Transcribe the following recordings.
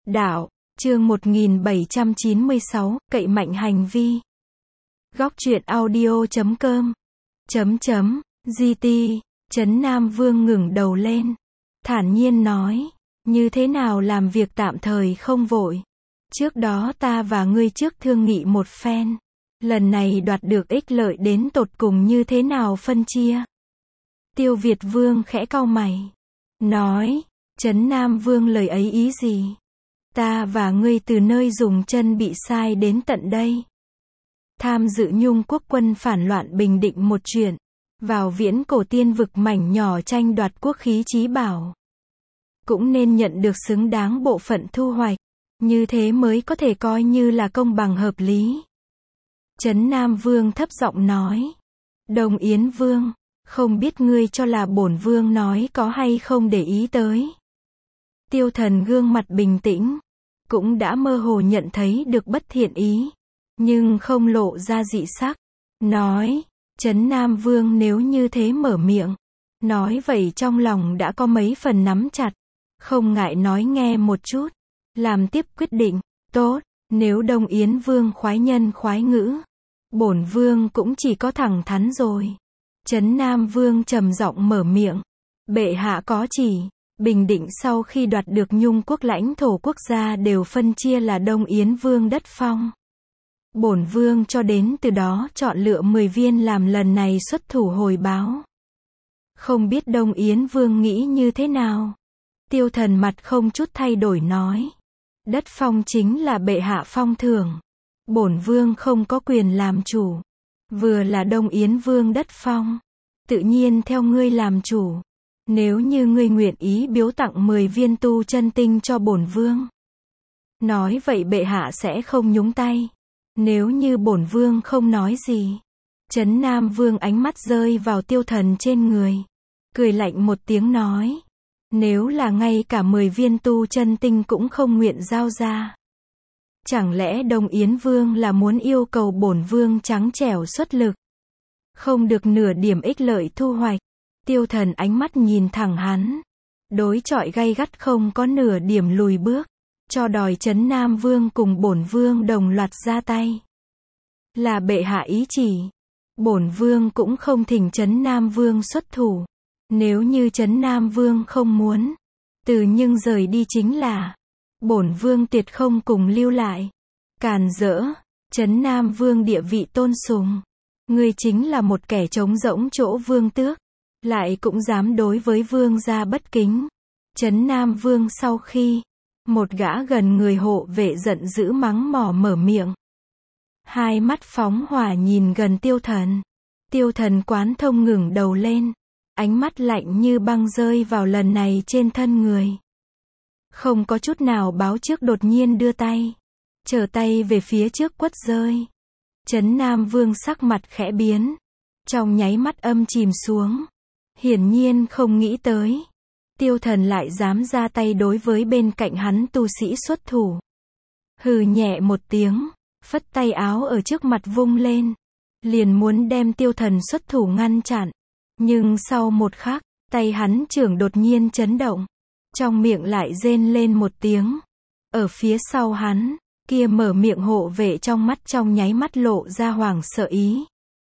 Đạo, chương 1796, cậy mạnh hành vi. Góc truyện audio.com GT, Trấn Nam Vương ngẩng đầu lên, thản nhiên nói, như thế nào làm việc tạm thời không vội. Trước đó ta và ngươi trước thương nghị một phen. Lần này đoạt được ích lợi đến tột cùng như thế nào phân chia. Tiêu Việt Vương khẽ cau mày, nói, Trấn Nam Vương lời ấy ý gì? Ta và ngươi từ nơi dùng chân bị sai đến tận đây. Tham dự Nhung quốc quân phản loạn bình định một chuyện. Vào viễn cổ tiên vực mảnh nhỏ tranh đoạt quốc khí chí bảo. Cũng nên nhận được xứng đáng bộ phận thu hoạch. Như thế mới có thể coi như là công bằng hợp lý. Trấn Nam Vương thấp giọng nói. Đồng Yến Vương, không biết ngươi cho là bổn vương nói có hay không để ý tới. Tiêu Thần gương mặt bình tĩnh, cũng đã mơ hồ nhận thấy được bất thiện ý, nhưng không lộ ra dị sắc, nói, Trấn Nam Vương nếu như thế mở miệng, nói vậy trong lòng đã có mấy phần nắm chặt, không ngại nói nghe một chút, làm tiếp quyết định, tốt, nếu Đông Yến Vương khoái nhân khoái ngữ, bổn vương cũng chỉ có thẳng thắn rồi. Trấn Nam Vương trầm giọng mở miệng, bệ hạ có chỉ. Bình định sau khi đoạt được Nhung quốc lãnh thổ quốc gia đều phân chia là Đông Yến Vương đất phong. Bổn vương cho đến từ đó chọn lựa 10 viên làm lần này xuất thủ hồi báo. Không biết Đông Yến Vương nghĩ như thế nào? Tiêu Thần mặt không chút thay đổi nói. Đất phong chính là bệ hạ phong thưởng. Bổn vương không có quyền làm chủ. Vừa là Đông Yến Vương đất phong. Tự nhiên theo ngươi làm chủ. Nếu như ngươi nguyện ý biếu tặng 10 viên tu chân tinh cho bổn vương. Nói vậy bệ hạ sẽ không nhúng tay. Nếu như bổn vương không nói gì. Trấn Nam Vương ánh mắt rơi vào Tiêu Thần trên người. Cười lạnh một tiếng nói. Nếu là ngay cả 10 viên tu chân tinh cũng không nguyện giao ra. Chẳng lẽ Đông Yến Vương là muốn yêu cầu bổn vương trắng trẻo xuất lực. Không được nửa điểm ích lợi thu hoạch. Tiêu Thần ánh mắt nhìn thẳng hắn. Đối chọi gay gắt không có nửa điểm lùi bước. Cho đòi Trấn Nam Vương cùng bổn vương đồng loạt ra tay. Là bệ hạ ý chỉ. Bổn vương cũng không thỉnh Trấn Nam Vương xuất thủ. Nếu như Trấn Nam Vương không muốn. Từ nhưng rời đi chính là. Bổn vương tuyệt không cùng lưu lại. Càn rỡ. Trấn Nam Vương địa vị tôn sùng. Ngươi chính là một kẻ trống rỗng chỗ vương tước. Lại cũng dám đối với vương gia bất kính. Trấn Nam Vương sau khi một gã gần người hộ vệ giận dữ mắng mỏ mở miệng. Hai mắt phóng hỏa nhìn gần Tiêu Thần. Tiêu Thần quán thông ngẩng đầu lên. Ánh mắt lạnh như băng rơi vào lần này trên thân người. Không có chút nào báo trước đột nhiên đưa tay. Trở tay về phía trước quất rơi. Trấn Nam Vương sắc mặt khẽ biến. Trong nháy mắt âm chìm xuống. Hiển nhiên không nghĩ tới. Tiêu Thần lại dám ra tay đối với bên cạnh hắn tu sĩ xuất thủ. Hừ nhẹ một tiếng, phất tay áo ở trước mặt vung lên. Liền muốn đem Tiêu Thần xuất thủ ngăn chặn. Nhưng sau một khắc, tay hắn trưởng đột nhiên chấn động. Trong miệng lại rên lên một tiếng. Ở phía sau hắn, kia mở miệng hộ vệ trong mắt trong nháy mắt lộ ra hoảng sợ ý.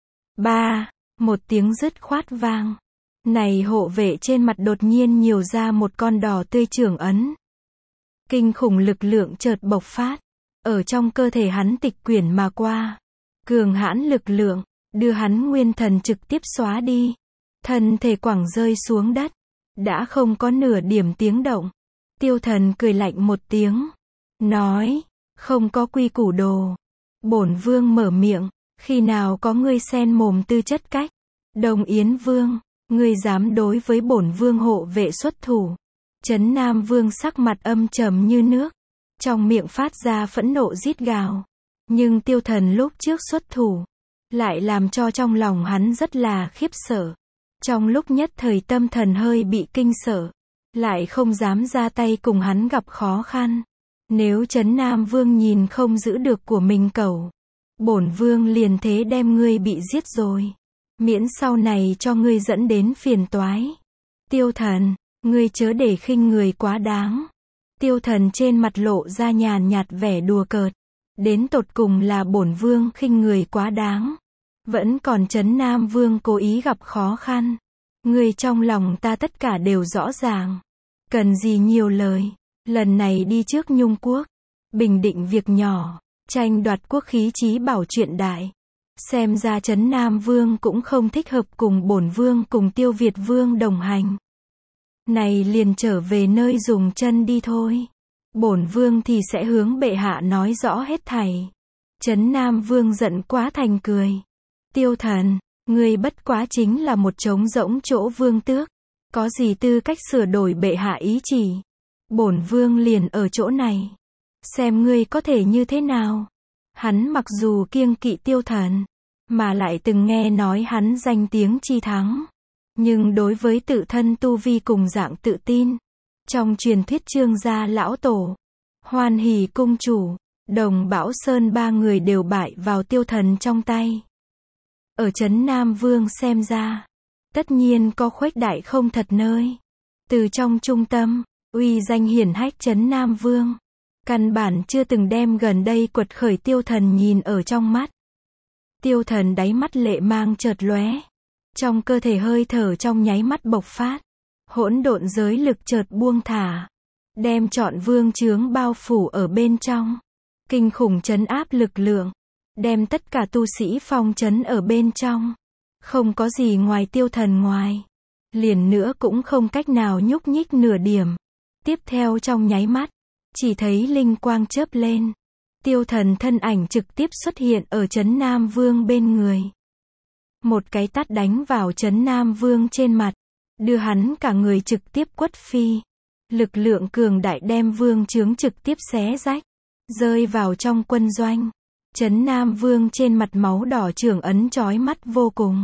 Một tiếng dứt khoát vang. Này hộ vệ trên mặt đột nhiên nhiều ra một con đỏ tươi trưởng ấn. Kinh khủng lực lượng chợt bộc phát. Ở trong cơ thể hắn tịch quyển mà qua. Cường hãn lực lượng, đưa hắn nguyên thần trực tiếp xóa đi. Thân thể quẳng rơi xuống đất. Đã không có nửa điểm tiếng động. Tiêu Thần cười lạnh một tiếng. Nói, không có quy củ đồ. Bổn vương mở miệng, khi nào có ngươi xen mồm tư chất cách. Đông Yến Vương. Ngươi dám đối với bổn vương hộ vệ xuất thủ. Trấn Nam Vương sắc mặt âm trầm như nước. Trong miệng phát ra phẫn nộ rít gào. Nhưng Tiêu Thần lúc trước xuất thủ. Lại làm cho trong lòng hắn rất là khiếp sợ. Trong lúc nhất thời tâm thần hơi bị kinh sợ. Lại không dám ra tay cùng hắn gặp khó khăn. Nếu Trấn Nam Vương nhìn không giữ được của mình cẩu. Bổn vương liền thế đem ngươi bị giết rồi. Miễn sau này cho ngươi dẫn đến phiền toái. Tiêu Thần, ngươi chớ để khinh người quá đáng. Tiêu Thần trên mặt lộ ra nhàn nhạt vẻ đùa cợt. Đến tột cùng là bổn vương khinh người quá đáng. Vẫn còn Trấn Nam Vương cố ý gặp khó khăn. Người trong lòng ta tất cả đều rõ ràng. Cần gì nhiều lời. Lần này đi trước Nhung Quốc. Bình định việc nhỏ. Tranh đoạt quốc khí chí bảo chuyện đại. Xem ra Trấn Nam Vương cũng không thích hợp cùng bổn vương cùng Tiêu Việt Vương đồng hành. Này liền trở về nơi dùng chân đi thôi. Bổn vương thì sẽ hướng bệ hạ nói rõ hết thảy. Trấn Nam Vương giận quá thành cười. Tiêu Thần, ngươi bất quá chính là một trống rỗng chỗ vương tước. Có gì tư cách sửa đổi bệ hạ ý chỉ. Bổn vương liền ở chỗ này. Xem ngươi có thể như thế nào. Hắn mặc dù kiêng kỵ Tiêu Thần, mà lại từng nghe nói hắn danh tiếng chi thắng. Nhưng đối với tự thân tu vi cùng dạng tự tin. Trong truyền thuyết Trương gia lão tổ, Hoan Hỷ cung chủ, Đồng Bảo Sơn ba người đều bại vào Tiêu Thần trong tay. Ở Trấn Nam Vương xem ra, tất nhiên có khuếch đại không thật nơi. Từ trong trung tâm, uy danh hiển hách Trấn Nam Vương, căn bản chưa từng đem gần đây quật khởi Tiêu Thần nhìn ở trong mắt. Tiêu Thần đáy mắt lệ mang chợt lóe. Trong cơ thể hơi thở trong nháy mắt bộc phát. Hỗn độn giới lực chợt buông thả. Đem trọn vương chướng bao phủ ở bên trong. Kinh khủng trấn áp lực lượng. Đem tất cả tu sĩ phong trấn ở bên trong. Không có gì ngoài Tiêu Thần ngoài. Liền nữa cũng không cách nào nhúc nhích nửa điểm. Tiếp theo trong nháy mắt. Chỉ thấy linh quang chớp lên. Tiêu Thần thân ảnh trực tiếp xuất hiện ở Trấn Nam Vương bên người. Một cái tát đánh vào Trấn Nam Vương trên mặt. Đưa hắn cả người trực tiếp quất phi. Lực lượng cường đại đem vương chướng trực tiếp xé rách. Rơi vào trong quân doanh. Trấn Nam Vương trên mặt máu đỏ trưởng ấn chói mắt vô cùng.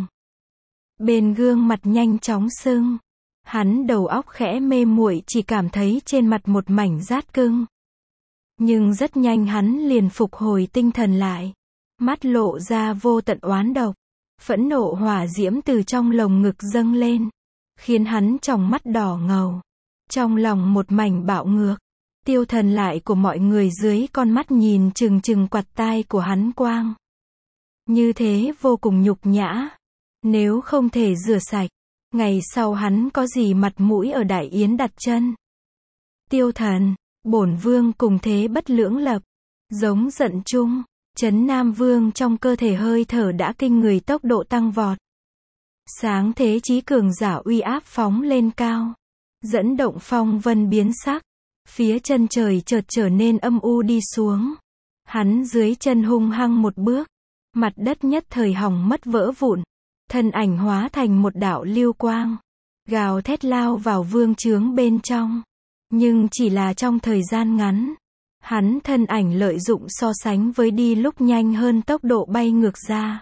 Bên gương mặt nhanh chóng sưng. Hắn đầu óc khẽ mê muội chỉ cảm thấy trên mặt một mảnh rát cưng. Nhưng rất nhanh hắn liền phục hồi tinh thần lại. Mắt lộ ra vô tận oán độc. Phẫn nộ hỏa diễm từ trong lồng ngực dâng lên. Khiến hắn tròng mắt đỏ ngầu. Trong lòng một mảnh bạo ngược. Tiêu Thần lại của mọi người dưới con mắt nhìn chừng chừng quạt tai của hắn quang. Như thế vô cùng nhục nhã. Nếu không thể rửa sạch, ngày sau hắn có gì mặt mũi ở Đại Yến đặt chân. Tiêu Thần, bổn vương cùng thế bất lưỡng lập. Giống giận chung, Trấn Nam Vương trong cơ thể hơi thở đã kinh người tốc độ tăng vọt. Sáng thế chí cường giả uy áp phóng lên cao. Dẫn động phong vân biến sắc. Phía chân trời chợt trở nên âm u đi xuống. Hắn dưới chân hung hăng một bước. Mặt đất nhất thời hỏng mất vỡ vụn. Thân ảnh hóa thành một đạo lưu quang. Gào thét lao vào vương chướng bên trong. Nhưng chỉ là trong thời gian ngắn. Hắn thân ảnh lợi dụng so sánh với đi lúc nhanh hơn tốc độ bay ngược ra.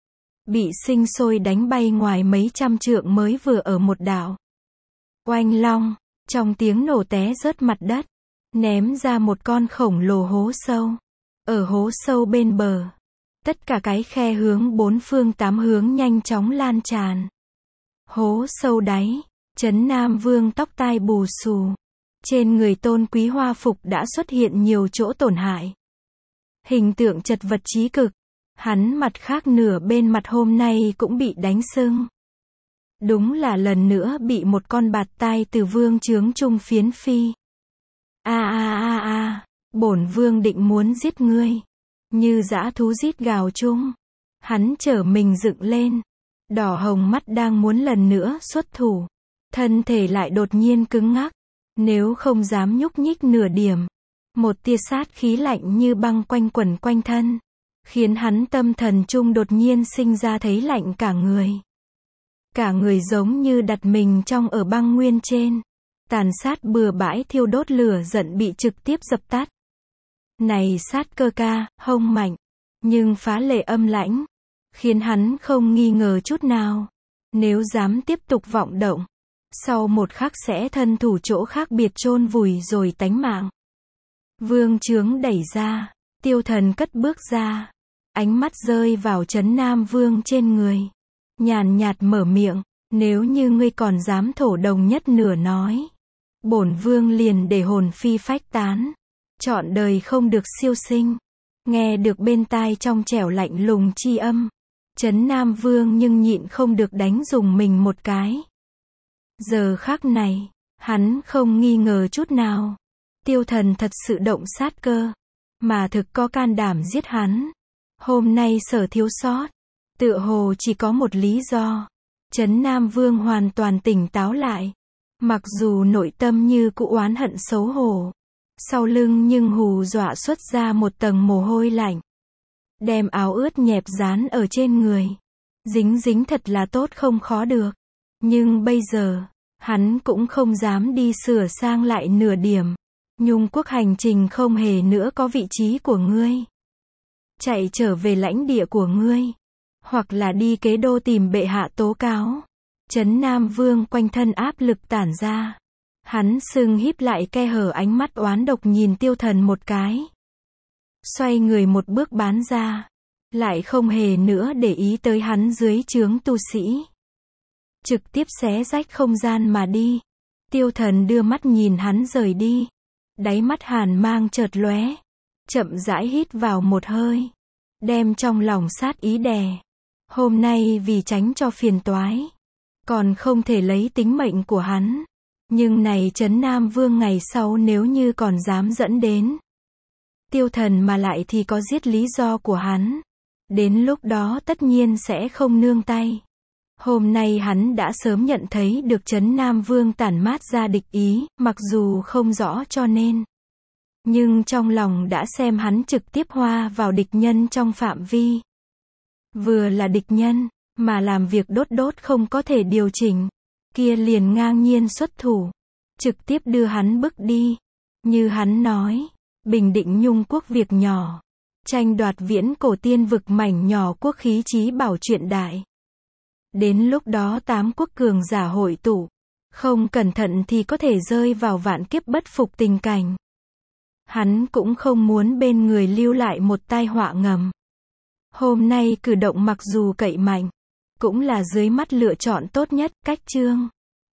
Bị sinh sôi đánh bay ngoài mấy trăm trượng mới vừa ở một đảo. Oanh long, trong tiếng nổ té rớt mặt đất. Ném ra một con khổng lồ hố sâu. Ở hố sâu bên bờ. Tất cả cái khe hướng bốn phương tám hướng nhanh chóng lan tràn. Hố sâu đáy. Trấn Nam Vương tóc tai bù xù. Trên người tôn quý hoa phục đã xuất hiện nhiều chỗ tổn hại. Hình tượng chật vật chí cực. Hắn mặt khác nửa bên mặt hôm nay cũng bị đánh sưng. Đúng là lần nữa bị một con bạt tai từ vương chướng trung phiến phi. Bổn vương định muốn giết ngươi. Như dã thú rít gào chung. Hắn trở mình dựng lên. Đỏ hồng mắt đang muốn lần nữa xuất thủ. Thân thể lại đột nhiên cứng ngắc. Nếu không dám nhúc nhích nửa điểm. Một tia sát khí lạnh như băng quanh quẩn quanh thân. Khiến hắn tâm thần trung đột nhiên sinh ra thấy lạnh cả người. Cả người giống như đặt mình trong ở băng nguyên trên. Tàn sát bừa bãi thiêu đốt lửa giận bị trực tiếp dập tắt. Này sát cơ ca, hông mạnh. Nhưng phá lệ âm lãnh. Khiến hắn không nghi ngờ chút nào. Nếu dám tiếp tục vọng động. Sau một khắc sẽ thân thủ chỗ khác biệt chôn vùi rồi tánh mạng. Vương chướng đẩy ra. Tiêu Thần cất bước ra. Ánh mắt rơi vào Trấn Nam Vương trên người. Nhàn nhạt mở miệng. Nếu như ngươi còn dám thổ đồng nhất nửa nói. bổn vương liền để hồn phi phách tán, trọn đời không được siêu sinh. Nghe được bên tai trong trẻo lạnh lùng chi âm, Trấn Nam Vương nhưng nhịn không được đánh dùng mình một cái. Giờ khắc này, hắn không nghi ngờ chút nào, Tiêu Thần thật sự động sát cơ, mà thực có can đảm giết hắn. Hôm nay Sở thiếu sót, tựa hồ chỉ có một lý do. Trấn Nam Vương hoàn toàn tỉnh táo lại, mặc dù nội tâm như cũ oán hận xấu hổ, sau lưng nhưng hù dọa xuất ra một tầng mồ hôi lạnh. Đem áo ướt nhẹp dán ở trên người, dính dính thật là tốt không khó được. Nhưng bây giờ, hắn cũng không dám đi sửa sang lại nửa điểm. Nhung quốc hành trình không hề nữa có vị trí của ngươi. Chạy trở về lãnh địa của ngươi, hoặc là đi kế đô tìm bệ hạ tố cáo. Trấn Nam Vương quanh thân áp lực tản ra. Hắn sưng híp lại khe hở ánh mắt oán độc nhìn Tiêu Thần một cái. Xoay người một bước bán ra, lại không hề nữa để ý tới hắn dưới trướng tu sĩ. Trực tiếp xé rách không gian mà đi. Tiêu Thần đưa mắt nhìn hắn rời đi. Đáy mắt hàn mang chợt lóe, chậm rãi hít vào một hơi, đem trong lòng sát ý đè. Hôm nay vì tránh cho phiền toái, còn không thể lấy tính mệnh của hắn. Nhưng này Trấn Nam Vương ngày sau nếu như còn dám dẫn đến Tiêu Thần mà lại thì có giết lý do của hắn. Đến lúc đó tất nhiên sẽ không nương tay. Hôm nay hắn đã sớm nhận thấy được Trấn Nam Vương tản mát ra địch ý, mặc dù không rõ cho nên. Nhưng trong lòng đã xem hắn trực tiếp hoa vào địch nhân trong phạm vi. Vừa là địch nhân, mà làm việc đốt không có thể điều chỉnh, kia liền ngang nhiên xuất thủ, trực tiếp đưa hắn bức đi. Như hắn nói, bình định Nhung quốc việc nhỏ, tranh đoạt viễn cổ tiên vực mảnh nhỏ quốc khí chí bảo chuyện đại. Đến lúc đó 8 quốc cường giả hội tụ, không cẩn thận thì có thể rơi vào vạn kiếp bất phục tình cảnh. Hắn cũng không muốn bên người lưu lại một tai họa ngầm. Hôm nay cử động mặc dù cậy mạnh, cũng là dưới mắt lựa chọn tốt nhất. Cách chương